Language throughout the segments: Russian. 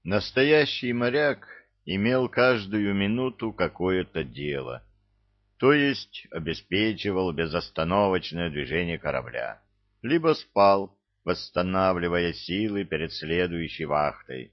Настоящий моряк имел каждую минуту какое-то дело, то есть обеспечивал безостановочное движение корабля, либо спал, восстанавливая силы перед следующей вахтой.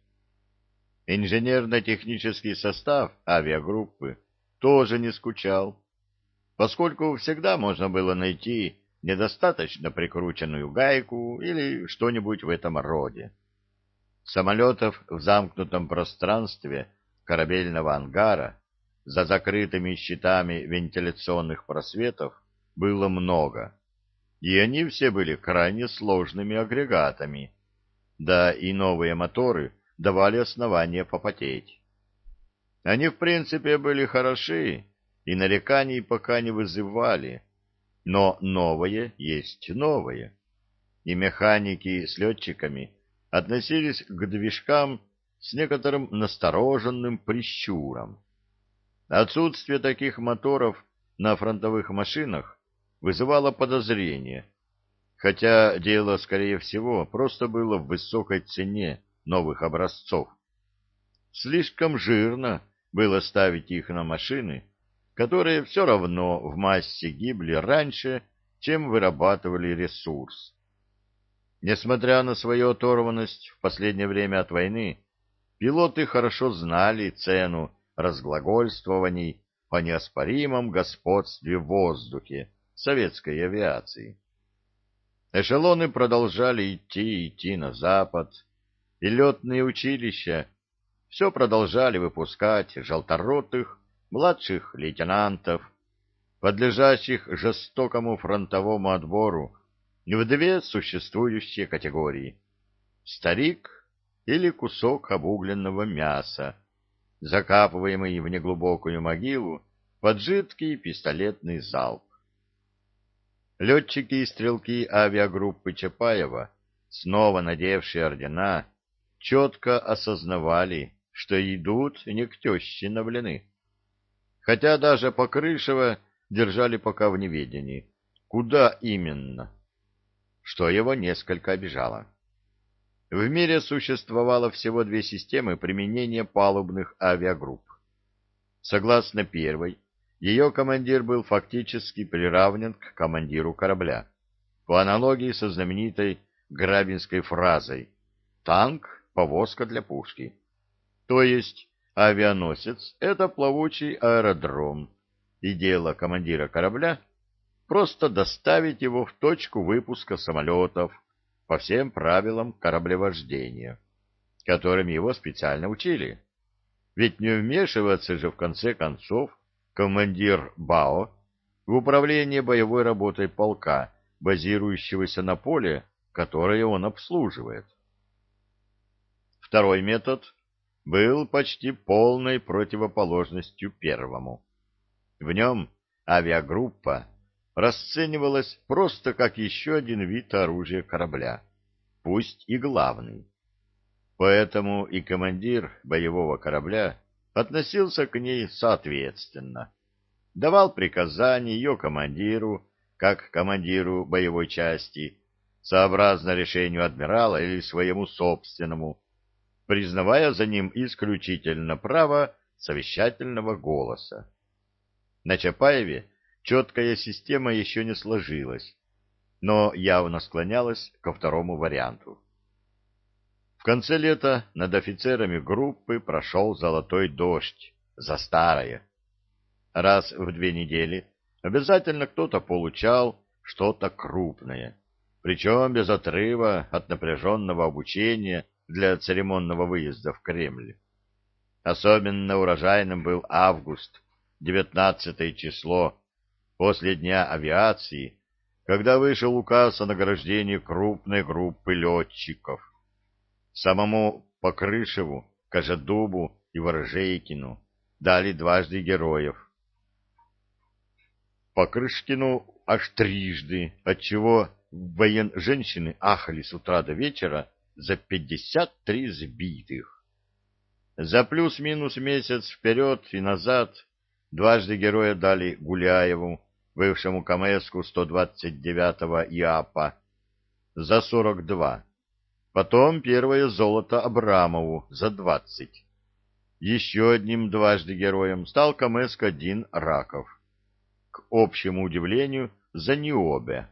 Инженерно-технический состав авиагруппы тоже не скучал, поскольку всегда можно было найти недостаточно прикрученную гайку или что-нибудь в этом роде. Самолетов в замкнутом пространстве корабельного ангара за закрытыми щитами вентиляционных просветов было много, и они все были крайне сложными агрегатами, да и новые моторы давали основания попотеть. Они, в принципе, были хороши и нареканий пока не вызывали, но новое есть новое, и механики с летчиками относились к движкам с некоторым настороженным прищуром. Отсутствие таких моторов на фронтовых машинах вызывало подозрение, хотя дело, скорее всего, просто было в высокой цене новых образцов. Слишком жирно было ставить их на машины, которые все равно в массе гибли раньше, чем вырабатывали ресурс. Несмотря на свою оторванность в последнее время от войны, пилоты хорошо знали цену разглагольствований о неоспоримом господстве в воздухе советской авиации. Эшелоны продолжали идти на запад, и летные училища все продолжали выпускать желторотых младших лейтенантов, подлежащих жестокому фронтовому отбору в две существующие категории: старик или кусок обугленного мяса, закапываемый в неглубокую могилу под жидкий пистолетный залп. Летчики и стрелки авиагруппы Чапаева, снова надевшие ордена, четко осознавали, что идут не к теще на блины. Хотя даже Покрышева держали пока в неведении, куда именно, что его несколько обижало. В мире существовало всего две системы применения палубных авиагрупп. Согласно первой, ее командир был фактически приравнен к командиру корабля, по аналогии со знаменитой грабинской фразой «танк — повозка для пушки». То есть авианосец — это плавучий аэродром, и дело командира корабля — просто доставить его в точку выпуска самолетов по всем правилам кораблевождения, которым его специально учили. Ведь не вмешиваться же в конце концов командир БАО в управление боевой работой полка, базирующегося на поле, которое он обслуживает. Второй метод был почти полной противоположностью первому. В нем авиагруппа расценивалась просто как еще один вид оружия корабля, пусть и главный. Поэтому и командир боевого корабля относился к ней соответственно, давал приказания ее командиру, как командиру боевой части, сообразно решению адмирала или своему собственному, признавая за ним исключительно право совещательного голоса. На Чапаеве четкая система еще не сложилась, но явно склонялась ко второму варианту. В конце лета над офицерами группы прошел золотой дождь за старое. Раз в 2 недели обязательно кто-то получал что-то крупное, причем без отрыва от напряженного обучения для церемонного выезда в Кремль. Особенно урожайным был август, 19 число, после Дня авиации, когда вышел указ о награждении крупной группы летчиков. Самому Покрышеву, Кожедубу и Ворожейкину дали дважды героев. Покрышкину аж трижды, отчего военженщины ахали с утра до вечера за 53 сбитых. За плюс-минус месяц вперед и назад дважды героя дали Гуляеву, бывшему КМСку 129-го ИАПа, за 42. Потом первое золото Абрамову за 20. Еще одним дважды героем стал Камэск-1 Раков. К общему удивлению, за Ниобе.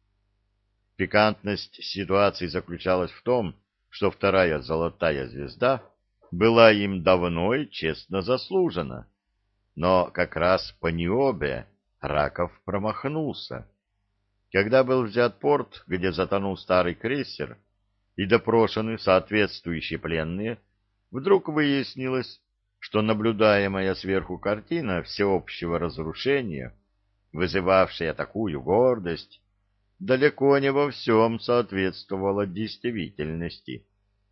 Пикантность ситуации заключалась в том, что вторая золотая звезда была им давно и честно заслужена. Но как раз по Ниобе Раков промахнулся. Когда был взят порт, где затонул старый крейсер, и допрошены соответствующие пленные, вдруг выяснилось, что наблюдаемая сверху картина всеобщего разрушения, вызывавшая такую гордость, далеко не во всем соответствовала действительности.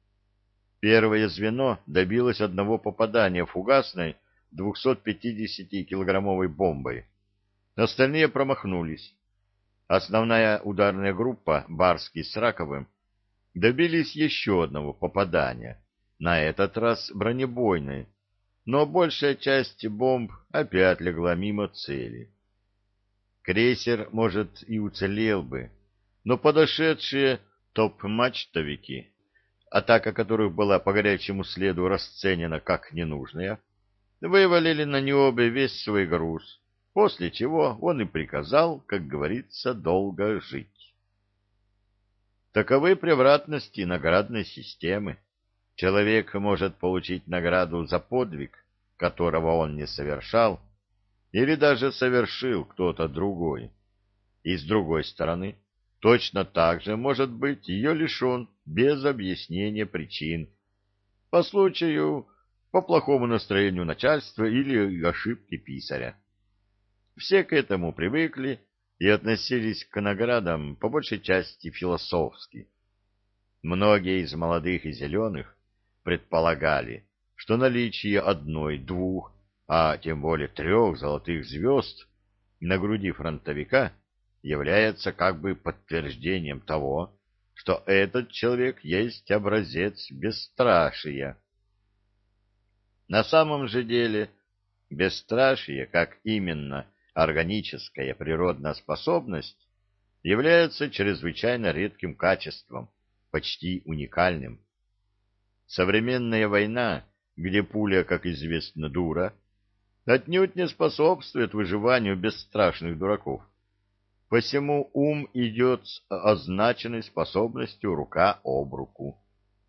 Первое звено добилось одного попадания фугасной 250-килограммовой бомбой. Остальные промахнулись. Основная ударная группа, Барский с Раковым, добились еще одного попадания, на этот раз бронебойной, но большая часть бомб опять легла мимо цели. Крейсер, может, и уцелел бы, но подошедшие топ-мачтовики, атака которых была по горячему следу расценена как ненужная, вывалили на Ниобе весь свой груз, после чего он и приказал, как говорится, долго жить. Таковы превратности наградной системы. Человек может получить награду за подвиг, которого он не совершал, или даже совершил кто-то другой. И с другой стороны, точно так же может быть ее лишен без объяснения причин, по случаю, по плохому настроению начальства или ошибки писаря. Все к этому привыкли и относились к наградам по большей части философски. Многие из молодых и зеленых предполагали, что наличие одной, двух, а тем более 3 золотых звезд на груди фронтовика является как бы подтверждением того, что этот человек есть образец бесстрашия. На самом же деле бесстрашие, как именно органическая природная способность, является чрезвычайно редким качеством, почти уникальным. Современная война, где пуля, как известно, дура, отнюдь не способствует выживанию бесстрашных дураков. Посему ум идет с означенной способностью рука об руку.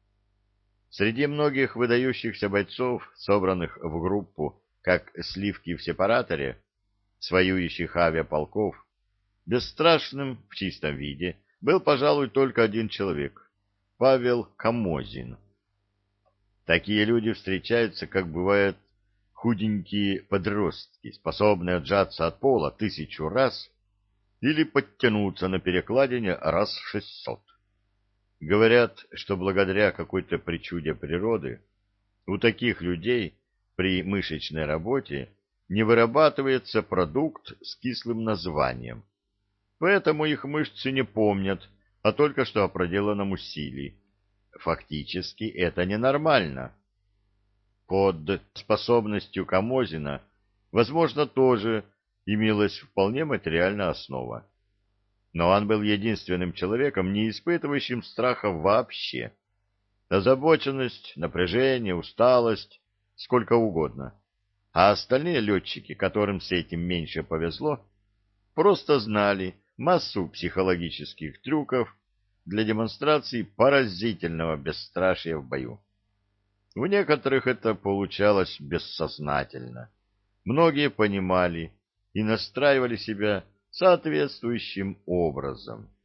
Среди многих выдающихся бойцов, собранных в группу, как сливки в сепараторе, с воюющих авиаполков, бесстрашным в чистом виде был, пожалуй, только один человек — Павел Камозин. Такие люди встречаются, как бывают худенькие подростки, способные отжаться от пола 1000 раз или подтянуться на перекладине раз 600. Говорят, что благодаря какой-то причуде природы у таких людей при мышечной работе не вырабатывается продукт с кислым названием. Поэтому их мышцы не помнят о только что проделанном усилии. Фактически это ненормально. Под способностью Камозина, возможно, тоже имелась вполне материальная основа. Но он был единственным человеком, не испытывающим страха вообще. Озабоченность, напряжение, усталость, сколько угодно. А остальные летчики, которым с этим меньше повезло, просто знали массу психологических трюков для демонстрации поразительного бесстрашия в бою. У некоторых это получалось бессознательно. Многие понимали и настраивали себя соответствующим образом.